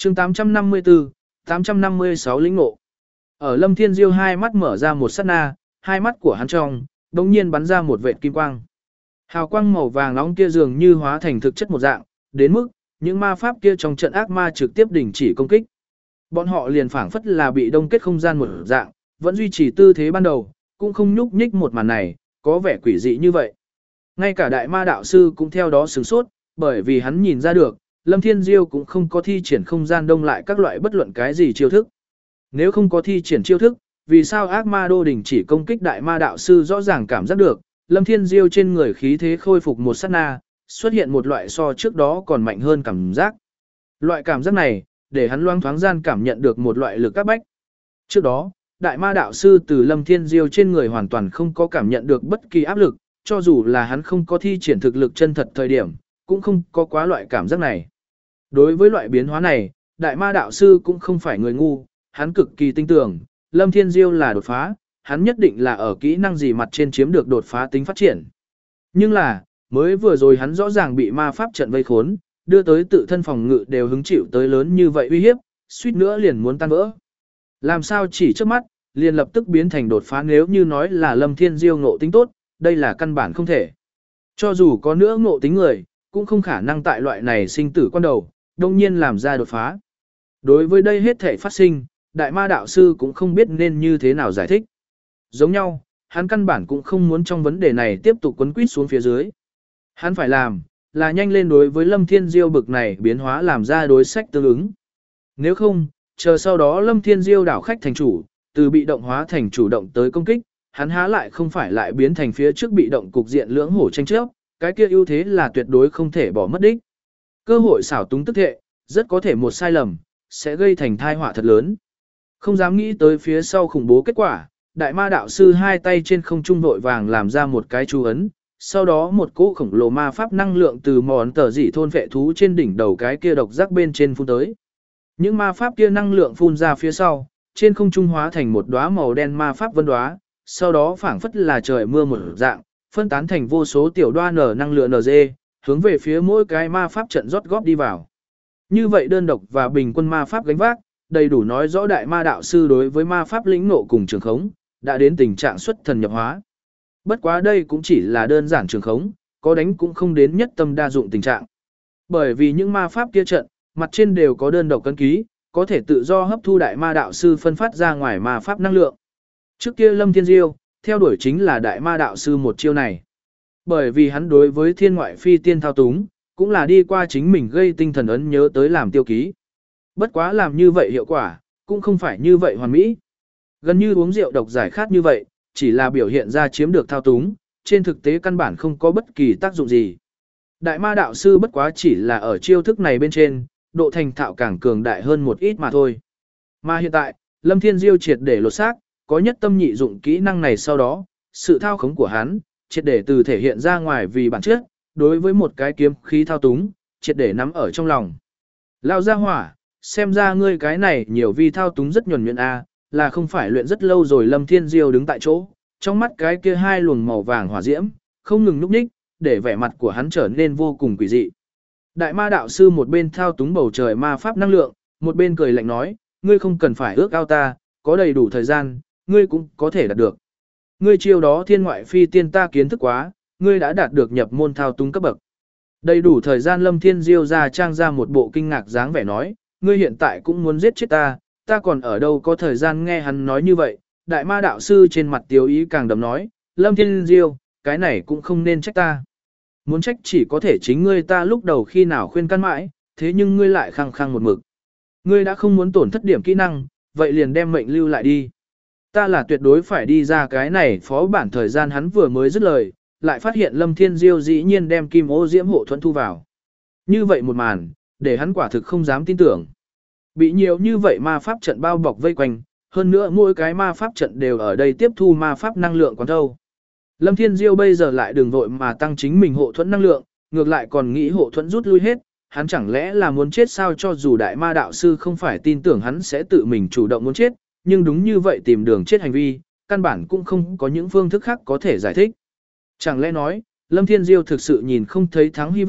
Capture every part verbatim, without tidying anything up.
chương tám trăm năm mươi tư, tám trăm năm mươi sáu lĩnh ngộ. Ở Lâm Thiên Diêu hai mắt mở ra một sát na, hai mắt của hắn trong, đống nhiên bắn ra một vệt kim quang. Hào quang màu vàng nóng kia dường như hóa thành thực chất một dạng, đến mức, những ma pháp kia trong trận ác ma trực tiếp đình chỉ công kích. Bọn họ liền phảng phất là bị đông kết không gian một dạng, vẫn duy trì tư thế ban đầu, cũng không nhúc nhích một màn này, có vẻ quỷ dị như vậy. Ngay cả đại ma đạo sư cũng theo đó sửng sốt, bởi vì hắn nhìn ra được, Lâm Thiên Diêu cũng không có thi triển không gian đông lại các loại bất luận cái gì chiêu thức. Nếu không có thi triển chiêu thức, vì sao ác ma đô đình chỉ công kích đại ma đạo sư rõ ràng cảm giác được, Lâm Thiên Diêu trên người khí thế khôi phục một sát na, xuất hiện một loại so trước đó còn mạnh hơn cảm giác. Loại cảm giác này, để hắn loang thoáng gian cảm nhận được một loại lực áp bách. Trước đó, đại ma đạo sư từ Lâm Thiên Diêu trên người hoàn toàn không có cảm nhận được bất kỳ áp lực, cho dù là hắn không có thi triển thực lực chân thật thời điểm, cũng không có quá loại cảm giác này. Đối với loại biến hóa này, đại ma đạo sư cũng không phải người ngu, hắn cực kỳ tin tưởng, Lâm Thiên Diêu là đột phá, hắn nhất định là ở kỹ năng gì mặt trên chiếm được đột phá tính phát triển. Nhưng là, mới vừa rồi hắn rõ ràng bị ma pháp trận vây khốn, đưa tới tự thân phòng ngự đều hứng chịu tới lớn như vậy uy hiếp, suýt nữa liền muốn tan vỡ. Làm sao chỉ trước mắt, liền lập tức biến thành đột phá nếu như nói là Lâm Thiên Diêu ngộ tính tốt, đây là căn bản không thể. Cho dù có nữa ngộ tính người, cũng không khả năng tại loại này sinh tử quan đầu, đông nhiên làm ra đột phá. Đối với đây hết thể phát sinh, đại ma đạo sư cũng không biết nên như thế nào giải thích. Giống nhau, hắn căn bản cũng không muốn trong vấn đề này tiếp tục quấn quýt xuống phía dưới. Hắn phải làm, là nhanh lên đối với Lâm Thiên Diêu bực này biến hóa làm ra đối sách tương ứng. Nếu không, chờ sau đó Lâm Thiên Diêu đảo khách thành chủ, từ bị động hóa thành chủ động tới công kích, hắn há lại không phải lại biến thành phía trước bị động cục diện lưỡng hổ tranh chấp, cái kia ưu thế là tuyệt đối không thể bỏ mất đích. Cơ hội xảo túng tức thệ, rất có thể một sai lầm, sẽ gây thành tai họa thật lớn. Không dám nghĩ tới phía sau khủng bố kết quả, đại ma đạo sư hai tay trên không trung vội vàng làm ra một cái chú ấn, sau đó một cỗ khổng lồ ma pháp năng lượng từ món tờ dị thôn vệ thú trên đỉnh đầu cái kia độc giác bên trên phun tới. Những ma pháp kia năng lượng phun ra phía sau, trên không trung hóa thành một đóa màu đen ma pháp vân đóa, sau đó phảng phất là trời mưa một dạng, phân tán thành vô số tiểu đoa nở năng lượng en giê, hướng về phía mỗi cái ma pháp trận rót góp đi vào. Như vậy đơn độc và bình quân ma pháp gánh vác, đầy đủ nói rõ đại ma đạo sư đối với ma pháp lĩnh ngộ cùng trường khống, đã đến tình trạng xuất thần nhập hóa. Bất quá đây cũng chỉ là đơn giản trường khống, có đánh cũng không đến nhất tâm đa dụng tình trạng. Bởi vì những ma pháp kia trận, mặt trên đều có đơn độc cân ký, có thể tự do hấp thu đại ma đạo sư phân phát ra ngoài ma pháp năng lượng. Trước kia Lâm Thiên Diêu, theo đuổi chính là đại ma đạo sư một chiêu này. Bởi vì hắn đối với thiên ngoại phi tiên thao túng, cũng là đi qua chính mình gây tinh thần ấn nhớ tới làm tiêu ký. Bất quá làm như vậy hiệu quả, cũng không phải như vậy hoàn mỹ. Gần như uống rượu độc giải khát như vậy, chỉ là biểu hiện ra chiếm được thao túng, trên thực tế căn bản không có bất kỳ tác dụng gì. Đại ma đạo sư bất quá chỉ là ở chiêu thức này bên trên, độ thành thạo càng cường đại hơn một ít mà thôi. Mà hiện tại, Lâm Thiên Diêu triệt để lột xác, có nhất tâm nhị dụng kỹ năng này sau đó, sự thao khống của hắn, triệt để từ thể hiện ra ngoài vì bản chất, đối với một cái kiếm khí thao túng, triệt để nắm ở trong lòng. Lao ra hỏa, xem ra ngươi cái này nhiều vi thao túng rất nhuần nhuyễn a, là không phải luyện rất lâu rồi. Lâm Thiên Diêu đứng tại chỗ, trong mắt cái kia hai luồng màu vàng hỏa diễm, không ngừng núp ních, để vẻ mặt của hắn trở nên vô cùng quỷ dị. Đại ma đạo sư một bên thao túng bầu trời ma pháp năng lượng, một bên cười lạnh nói, ngươi không cần phải ước ao ta, có đầy đủ thời gian, ngươi cũng có thể đạt được. Ngươi chiêu đó thiên ngoại phi tiên ta kiến thức quá, ngươi đã đạt được nhập môn thao túng cấp bậc. Đầy đủ thời gian. Lâm Thiên Diêu ra trang ra một bộ kinh ngạc dáng vẻ nói, ngươi hiện tại cũng muốn giết chết ta, ta còn ở đâu có thời gian. Nghe hắn nói như vậy, đại ma đạo sư trên mặt tiêu ý càng đậm nói, Lâm Thiên Diêu, cái này cũng không nên trách ta. Muốn trách chỉ có thể chính ngươi, ta lúc đầu khi nào khuyên can mãi, thế nhưng ngươi lại khăng khăng một mực. Ngươi đã không muốn tổn thất điểm kỹ năng, vậy liền đem mệnh lưu lại đi. Ta là tuyệt đối phải đi ra cái này phó bản thời gian. Hắn vừa mới dứt lời, lại phát hiện Lâm Thiên Diêu dĩ nhiên đem kim ô diễm hộ thuẫn thu vào. Như vậy một màn, để hắn quả thực không dám tin tưởng. Bị nhiều như vậy ma pháp trận bao bọc vây quanh, hơn nữa mỗi cái ma pháp trận đều ở đây tiếp thu ma pháp năng lượng quán thâu. Lâm Thiên Diêu bây giờ lại đừng vội mà tăng chính mình hộ thuẫn năng lượng, ngược lại còn nghĩ hộ thuẫn rút lui hết, hắn chẳng lẽ là muốn chết sao? Cho dù đại ma đạo sư không phải tin tưởng hắn sẽ tự mình chủ động muốn chết, nhưng đúng như vậy tìm đường chết hành vi, căn bản cũng không có những phương thức khác có thể giải thích. Chẳng lẽ nói, Lâm Thiên Diêu thực sự nhìn không thấy thắng hy vọng,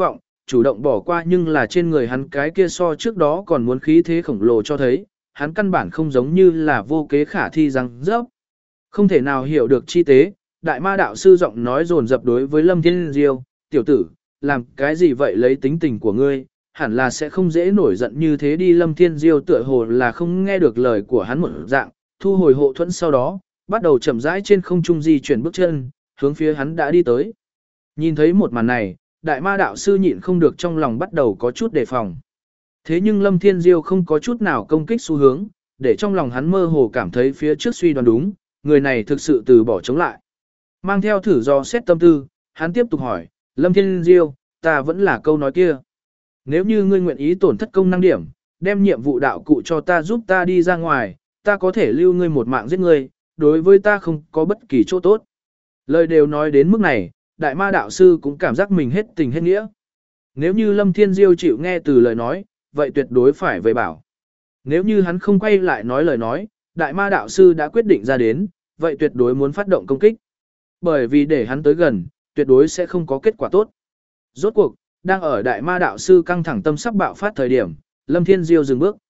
chủ động bỏ qua nhưng là trên người hắn cái kia so trước đó còn muốn khí thế khổng lồ cho thấy, hắn căn bản không giống như là vô kế khả thi răng rớp. Không thể nào hiểu được chi tế, đại ma đạo sư giọng nói dồn dập đối với Lâm Thiên Diêu, tiểu tử, làm cái gì vậy lấy tính tình của ngươi, hẳn là sẽ không dễ nổi giận như thế đi. Lâm Thiên Diêu tựa hồ là không nghe được lời của hắn một dạng, thu hồi hộ thuẫn sau đó, bắt đầu chậm rãi trên không trung di chuyển bước chân, hướng phía hắn đã đi tới. Nhìn thấy một màn này, đại ma đạo sư nhịn không được trong lòng bắt đầu có chút đề phòng. Thế nhưng Lâm Thiên Diêu không có chút nào công kích xu hướng, để trong lòng hắn mơ hồ cảm thấy phía trước suy đoán đúng, người này thực sự từ bỏ chống lại. Mang theo thử do xét tâm tư, hắn tiếp tục hỏi, Lâm Thiên Diêu, ta vẫn là câu nói kia. Nếu như ngươi nguyện ý tổn thất công năng điểm, đem nhiệm vụ đạo cụ cho ta giúp ta đi ra ngoài, ta có thể lưu ngươi một mạng giết ngươi, đối với ta không có bất kỳ chỗ tốt. Lời đều nói đến mức này, đại ma đạo sư cũng cảm giác mình hết tình hết nghĩa. Nếu như Lâm Thiên Diêu chịu nghe từ lời nói, vậy tuyệt đối phải về bảo. Nếu như hắn không quay lại nói lời nói, đại ma đạo sư đã quyết định ra đến, vậy tuyệt đối muốn phát động công kích. Bởi vì để hắn tới gần, tuyệt đối sẽ không có kết quả tốt. Rốt cuộc, đang ở đại ma đạo sư căng thẳng tâm sắp bạo phát thời điểm, Lâm Thiên Diêu dừng bước.